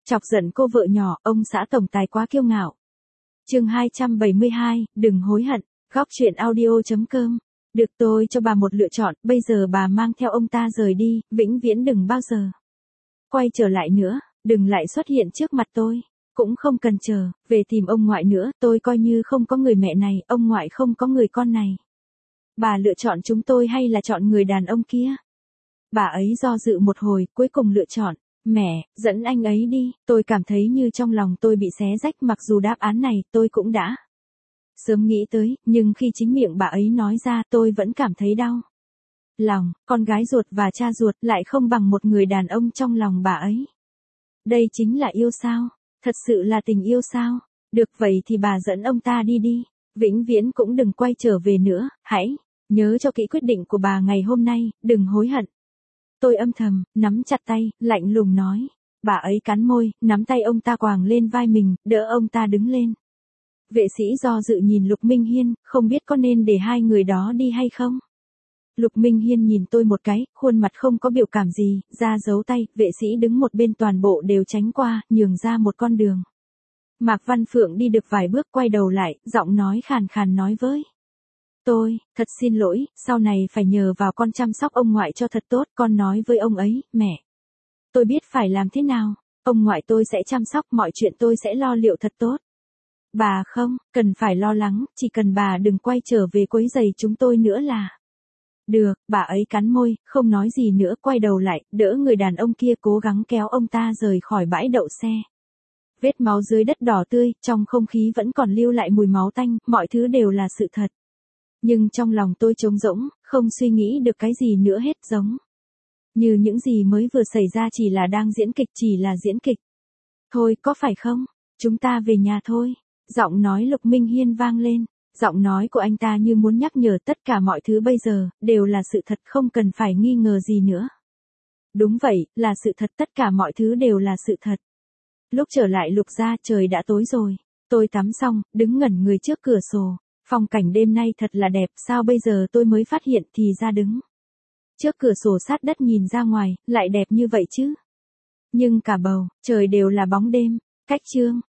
Chọc giận cô vợ nhỏ, ông xã tổng tài quá kiêu ngạo. Chương 272, đừng hối hận. Góc truyện audio.com. Được, tôi cho bà một lựa chọn, bây giờ bà mang theo ông ta rời đi, vĩnh viễn đừng bao giờ quay trở lại nữa, đừng lại xuất hiện trước mặt tôi. Cũng không cần chờ, về tìm ông ngoại nữa, tôi coi như không có người mẹ này, ông ngoại không có người con này. Bà lựa chọn chúng tôi hay là chọn người đàn ông kia? Bà ấy do dự một hồi, cuối cùng lựa chọn. Mẹ, dẫn anh ấy đi, tôi cảm thấy như trong lòng tôi bị xé rách, mặc dù đáp án này tôi cũng đã sớm nghĩ tới, nhưng khi chính miệng bà ấy nói ra tôi vẫn cảm thấy đau lòng, con gái ruột và cha ruột lại không bằng một người đàn ông trong lòng bà ấy. Đây chính là yêu sao? Thật sự là tình yêu sao? Được, vậy thì bà dẫn ông ta đi đi, vĩnh viễn cũng đừng quay trở về nữa, hãy nhớ cho kỹ quyết định của bà ngày hôm nay, đừng hối hận. Tôi âm thầm, nắm chặt tay, lạnh lùng nói. Bà ấy cắn môi, nắm tay ông ta quàng lên vai mình, đỡ ông ta đứng lên. Vệ sĩ do dự nhìn Lục Minh Hiên, không biết có nên để hai người đó đi hay không. Lục Minh Hiên nhìn tôi một cái, khuôn mặt không có biểu cảm gì, ra giấu tay, vệ sĩ đứng một bên toàn bộ đều tránh qua, nhường ra một con đường. Mạc Văn Phượng đi được vài bước quay đầu lại, giọng nói khàn khàn nói với tôi, thật xin lỗi, sau này phải nhờ vào con chăm sóc ông ngoại cho thật tốt, con nói với ông ấy, mẹ. Tôi biết phải làm thế nào, ông ngoại tôi sẽ chăm sóc, mọi chuyện tôi sẽ lo liệu thật tốt. Bà không cần phải lo lắng, chỉ cần bà đừng quay trở về quấy rầy chúng tôi nữa là được. Bà ấy cắn môi, không nói gì nữa, quay đầu lại, đỡ người đàn ông kia cố gắng kéo ông ta rời khỏi bãi đậu xe. Vết máu dưới đất đỏ tươi, trong không khí vẫn còn lưu lại mùi máu tanh, mọi thứ đều là sự thật. Nhưng trong lòng tôi trống rỗng, không suy nghĩ được cái gì nữa hết, giống như những gì mới vừa xảy ra chỉ là đang diễn kịch, chỉ là diễn kịch. Thôi, có phải không? Chúng ta về nhà thôi. Giọng nói Lục Minh Hiên vang lên. Giọng nói của anh ta như muốn nhắc nhở tất cả mọi thứ bây giờ, đều là sự thật, không cần phải nghi ngờ gì nữa. Đúng vậy, là sự thật, tất cả mọi thứ đều là sự thật. Lúc trở lại Lục gia, trời đã tối rồi. Tôi tắm xong, đứng ngẩn người trước cửa sổ. Phong cảnh đêm nay thật là đẹp, sao bây giờ tôi mới phát hiện, thì ra đứng trước cửa sổ sát đất nhìn ra ngoài, lại đẹp như vậy chứ. Nhưng cả bầu trời đều là bóng đêm. Cách chương